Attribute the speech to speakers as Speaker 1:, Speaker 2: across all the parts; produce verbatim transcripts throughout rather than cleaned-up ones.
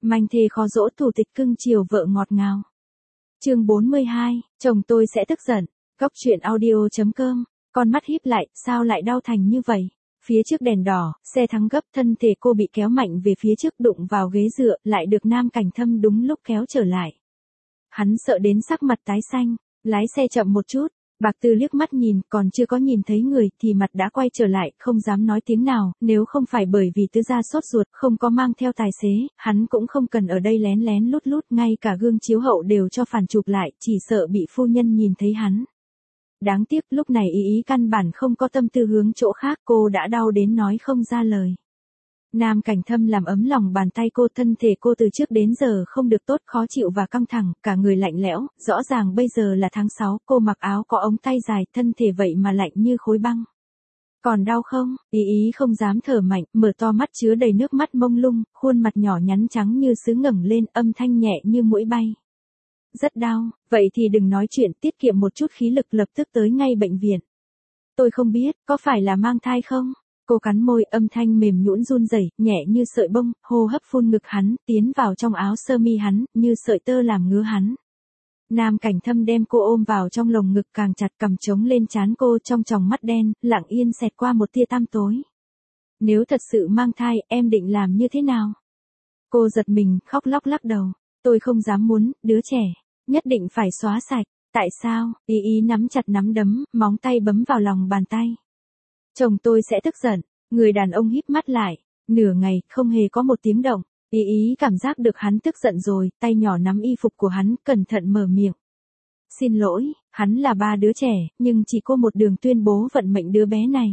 Speaker 1: Manh thê khó dỗ thủ tịch cưng chiều vợ ngọt ngào. Chương bốn mươi hai, chồng tôi sẽ tức giận. Góc truyện audio chấm com. Con mắt híp lại, sao lại đau thành như vậy? Phía trước đèn đỏ, xe thắng gấp, thân thể cô bị kéo mạnh về phía trước, đụng vào ghế dựa, lại được Nam Cảnh Thâm đúng lúc kéo trở lại. Hắn sợ đến sắc mặt tái xanh, lái xe chậm một chút. Bạc Tư liếc mắt nhìn, còn chưa có nhìn thấy người thì mặt đã quay trở lại, không dám nói tiếng nào, nếu không phải bởi vì tứ gia sốt ruột, không có mang theo tài xế, hắn cũng không cần ở đây lén lén lút lút, ngay cả gương chiếu hậu đều cho phản chụp lại, chỉ sợ bị phu nhân nhìn thấy hắn. Đáng tiếc lúc này ý ý căn bản không có tâm tư hướng chỗ khác, cô đã đau đến nói không ra lời. Nam Cảnh Thâm làm ấm lòng bàn tay cô, thân thể cô từ trước đến giờ không được tốt, khó chịu và căng thẳng, cả người lạnh lẽo, rõ ràng bây giờ là tháng sáu, cô mặc áo có ống tay dài, thân thể vậy mà lạnh như khối băng. Còn đau không? Ý ý không dám thở mạnh, mở to mắt chứa đầy nước mắt mông lung, khuôn mặt nhỏ nhắn trắng như sứ ngẩng lên, âm thanh nhẹ như muỗi bay. Rất đau, vậy thì đừng nói chuyện, tiết kiệm một chút khí lực, lập tức tới ngay bệnh viện. Tôi không biết, có phải là mang thai không? Cô cắn môi, âm thanh mềm nhũn run rẩy, nhẹ như sợi bông, hô hấp phun ngực hắn, tiến vào trong áo sơ mi hắn, như sợi tơ làm ngứa hắn. Nam Cảnh Thâm đem cô ôm vào trong lồng ngực càng chặt, cầm trống lên trán cô, trong tròng mắt đen, lặng yên xẹt qua một tia tăm tối. Nếu thật sự mang thai, em định làm như thế nào? Cô giật mình, khóc lóc lắc đầu. Tôi không dám muốn, đứa trẻ, nhất định phải xóa sạch. Tại sao? Ý ý nắm chặt nắm đấm, móng tay bấm vào lòng bàn tay. Chồng tôi sẽ tức giận. Người đàn ông híp mắt lại. Nửa ngày, không hề có một tiếng động. Ý ý cảm giác được hắn tức giận rồi, tay nhỏ nắm y phục của hắn, cẩn thận mở miệng. Xin lỗi, hắn là ba đứa trẻ, nhưng chỉ có một đường tuyên bố vận mệnh đứa bé này.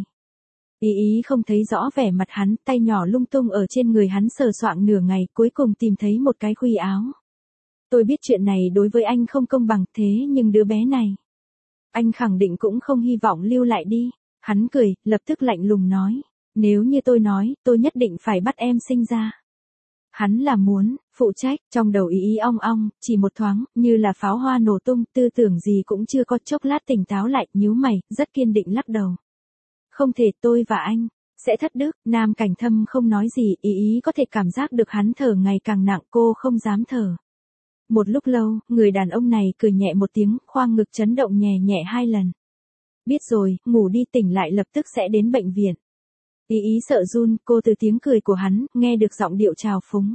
Speaker 1: Ý ý không thấy rõ vẻ mặt hắn, tay nhỏ lung tung ở trên người hắn sờ soạng nửa ngày, cuối cùng tìm thấy một cái khuy áo. Tôi biết chuyện này đối với anh không công bằng, thế nhưng đứa bé này, anh khẳng định cũng không hy vọng lưu lại đi. Hắn cười, lập tức lạnh lùng nói. Nếu như tôi nói, tôi nhất định phải bắt em sinh ra. Hắn là muốn, phụ trách, trong đầu ý ý ong ong, chỉ một thoáng, như là pháo hoa nổ tung, tư tưởng gì cũng chưa có, chốc lát tỉnh táo lại, nhíu mày, rất kiên định lắc đầu. Không thể, tôi và anh sẽ thất đức. Nam Cảnh Thâm không nói gì, ý ý có thể cảm giác được hắn thở ngày càng nặng, cô không dám thở. Một lúc lâu, người đàn ông này cười nhẹ một tiếng, khoang ngực chấn động nhẹ nhẹ hai lần. Biết rồi, ngủ đi, tỉnh lại lập tức sẽ đến bệnh viện. Ý ý sợ run, cô từ tiếng cười của hắn, nghe được giọng điệu trào phúng.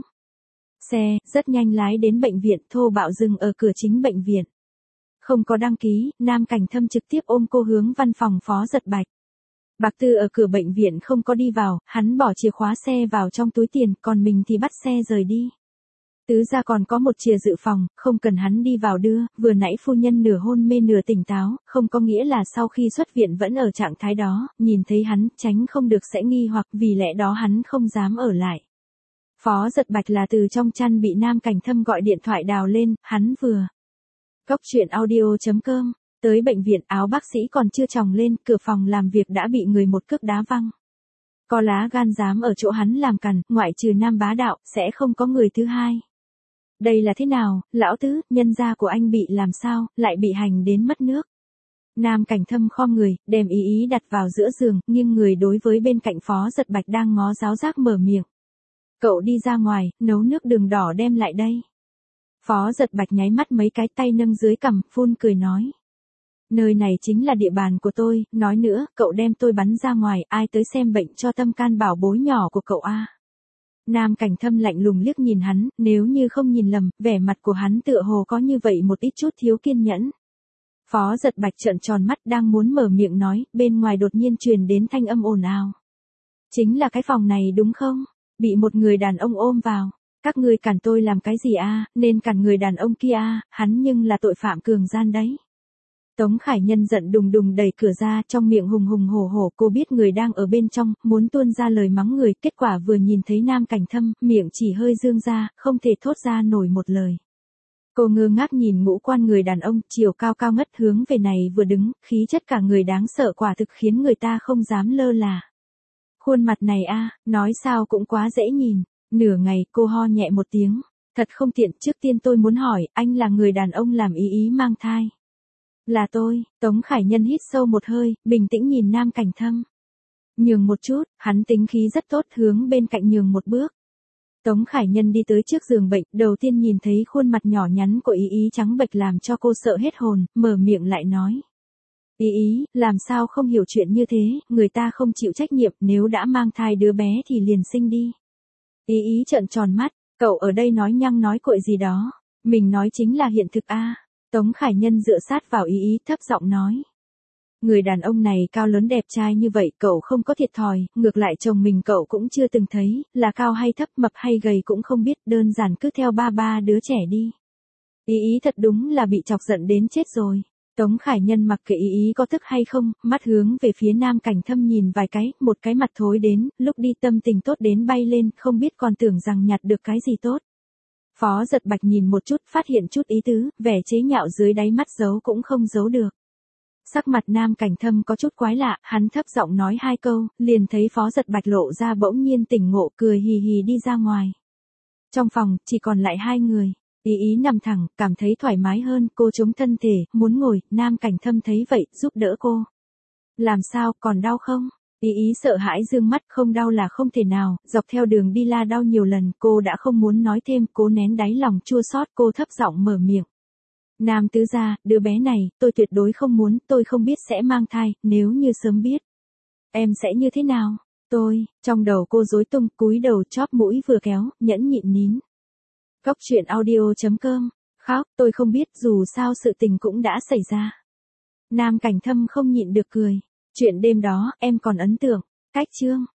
Speaker 1: Xe, rất nhanh lái đến bệnh viện, thô bạo dừng ở cửa chính bệnh viện. Không có đăng ký, Nam Cảnh Thâm trực tiếp ôm cô hướng văn phòng Phó Giật Bạch. Bạc Tư ở cửa bệnh viện không có đi vào, hắn bỏ chìa khóa xe vào trong túi tiền, còn mình thì bắt xe rời đi. Tứ gia còn có một chìa dự phòng, không cần hắn đi vào đưa, vừa nãy phu nhân nửa hôn mê nửa tỉnh táo, không có nghĩa là sau khi xuất viện vẫn ở trạng thái đó, nhìn thấy hắn, tránh không được sẽ nghi hoặc, vì lẽ đó hắn không dám ở lại. Phó Giật Bạch là từ trong chăn bị Nam Cảnh Thâm gọi điện thoại đào lên, hắn vừa. Góc truyện audio chấm com, tới bệnh viện, áo bác sĩ còn chưa tròng lên, cửa phòng làm việc đã bị người một cước đá văng. Có lá gan dám ở chỗ hắn làm cằn, ngoại trừ Nam bá đạo, sẽ không có người thứ hai. Đây là thế nào, lão tứ, nhân gia của anh bị làm sao, lại bị hành đến mất nước. Nam Cảnh Thâm khom người, đem ý ý đặt vào giữa giường, nghiêng người đối với bên cạnh Phó Giật Bạch đang ngó giáo giác mở miệng. Cậu đi ra ngoài, nấu nước đường đỏ đem lại đây. Phó Giật Bạch nháy mắt mấy cái, tay nâng dưới cằm, phun cười nói. Nơi này chính là địa bàn của tôi, nói nữa, cậu đem tôi bắn ra ngoài, ai tới xem bệnh cho tâm can bảo bối nhỏ của cậu a? Nam Cảnh Thâm lạnh lùng liếc nhìn hắn, nếu như không nhìn lầm, vẻ mặt của hắn tựa hồ có như vậy một ít chút thiếu kiên nhẫn. Phó Giật Bạch trợn tròn mắt đang muốn mở miệng nói, bên ngoài đột nhiên truyền đến thanh âm ồn ào. Chính là cái phòng này đúng không? Bị một người đàn ông ôm vào. Các ngươi cản tôi làm cái gì a? Nên cản người đàn ông kia a, hắn nhưng là tội phạm cường gian đấy. Tống Khải Nhân giận đùng đùng đẩy cửa ra, trong miệng hùng hùng hổ hổ, cô biết người đang ở bên trong, muốn tuôn ra lời mắng người, kết quả vừa nhìn thấy Nam Cảnh Thâm, miệng chỉ hơi dương ra, không thể thốt ra nổi một lời. Cô ngơ ngác nhìn ngũ quan người đàn ông, chiều cao cao ngất hướng về này vừa đứng, khí chất cả người đáng sợ quả thực khiến người ta không dám lơ là. Khuôn mặt này a, nói sao cũng quá dễ nhìn. Nửa ngày, cô ho nhẹ một tiếng. Thật không tiện, trước tiên tôi muốn hỏi, anh là người đàn ông làm ý ý mang thai. Là tôi. Tống Khải Nhân hít sâu một hơi, bình tĩnh nhìn Nam Cảnh Thâm. Nhường một chút, hắn tính khí rất tốt, hướng bên cạnh nhường một bước. Tống Khải Nhân đi tới trước giường bệnh, đầu tiên nhìn thấy khuôn mặt nhỏ nhắn của Ý Ý trắng bệch làm cho cô sợ hết hồn, mở miệng lại nói. Ý Ý, làm sao không hiểu chuyện như thế, người ta không chịu trách nhiệm, nếu đã mang thai đứa bé thì liền sinh đi. Ý Ý trợn tròn mắt, cậu ở đây nói nhăng nói cuội gì đó, mình nói chính là hiện thực a. Tống Khải Nhân dựa sát vào Ý Ý thấp giọng nói. Người đàn ông này cao lớn đẹp trai như vậy cậu không có thiệt thòi, ngược lại chồng mình cậu cũng chưa từng thấy, là cao hay thấp mập hay gầy cũng không biết, đơn giản cứ theo ba ba đứa trẻ đi. Ý Ý thật đúng là bị chọc giận đến chết rồi. Tống Khải Nhân mặc kệ Ý Ý có tức hay không, mắt hướng về phía Nam Cảnh Thâm nhìn vài cái, một cái mặt thối đến, lúc đi tâm tình tốt đến bay lên, không biết còn tưởng rằng nhặt được cái gì tốt. Phó Giật Bạch nhìn một chút, phát hiện chút ý tứ, vẻ chế nhạo dưới đáy mắt giấu cũng không giấu được. Sắc mặt Nam Cảnh Thâm có chút quái lạ, hắn thấp giọng nói hai câu, liền thấy Phó Giật Bạch lộ ra bỗng nhiên tỉnh ngộ cười hì hì đi ra ngoài. Trong phòng, chỉ còn lại hai người. Ý Ý nằm thẳng, cảm thấy thoải mái hơn, cô chống thân thể, muốn ngồi, Nam Cảnh Thâm thấy vậy, giúp đỡ cô. Làm sao, còn đau không? Ý Ý sợ hãi dương mắt, không đau là không thể nào, dọc theo đường đi la đau nhiều lần, cô đã không muốn nói thêm, cố nén đáy lòng chua xót, cô thấp giọng mở miệng. Nam tứ gia, đứa bé này, tôi tuyệt đối không muốn, tôi không biết sẽ mang thai, nếu như sớm biết. Em sẽ như thế nào? Tôi, trong đầu cô rối tung, cúi đầu chóp mũi vừa kéo, nhẫn nhịn nín. Cốc truyện audio chấm com, khóc, tôi không biết, dù sao sự tình cũng đã xảy ra. Nam Cảnh Thâm không nhịn được cười. Chuyện đêm đó, em còn ấn tượng. Cách chương.